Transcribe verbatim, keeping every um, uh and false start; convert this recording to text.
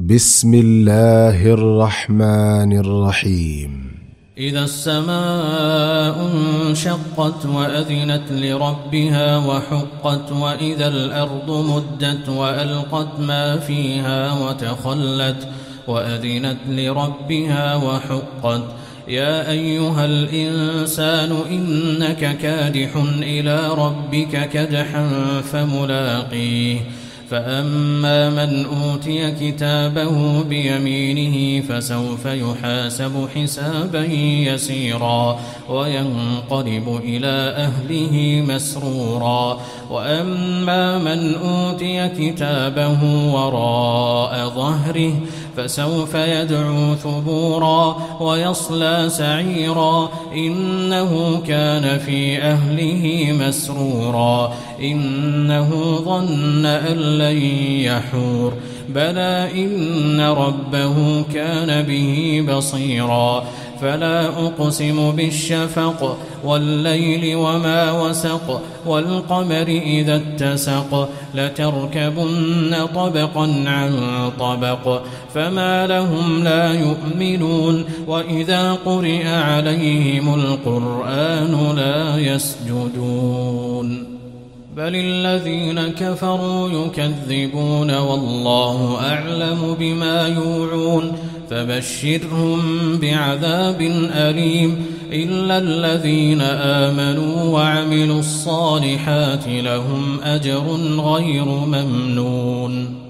بسم الله الرحمن الرحيم إذا السماء انشقت وأذنت لربها وحقت وإذا الأرض مدت وألقت ما فيها وتخلت وأذنت لربها وحقت يا أيها الإنسان إنك كادح إلى ربك كدحا فملاقيه فأما من أوتي كتابه بيمينه فسوف يحاسب حسابا يسيرا وينقلب إلى أهله مسرورا وأما من أوتي كتابه وراء ظهره فسوف يدعو ثبورا ويصلى سعيرا إنه كان في أهله مسرورا إنه ظن أن لن يحور بلى إن ربه كان به بصيرا فلا أقسم بالشفق والليل وما وسق والقمر إذا اتسق لتركبن طبقا عن طبق فما لهم لا يؤمنون وإذا قرئ عليهم القرآن لا يسجدون بل الذين كفروا يكذبون والله أعلم بما يوعون فبشرهم بعذاب أليم إلا الذين آمنوا وعملوا الصالحات لهم أجر غير ممنون.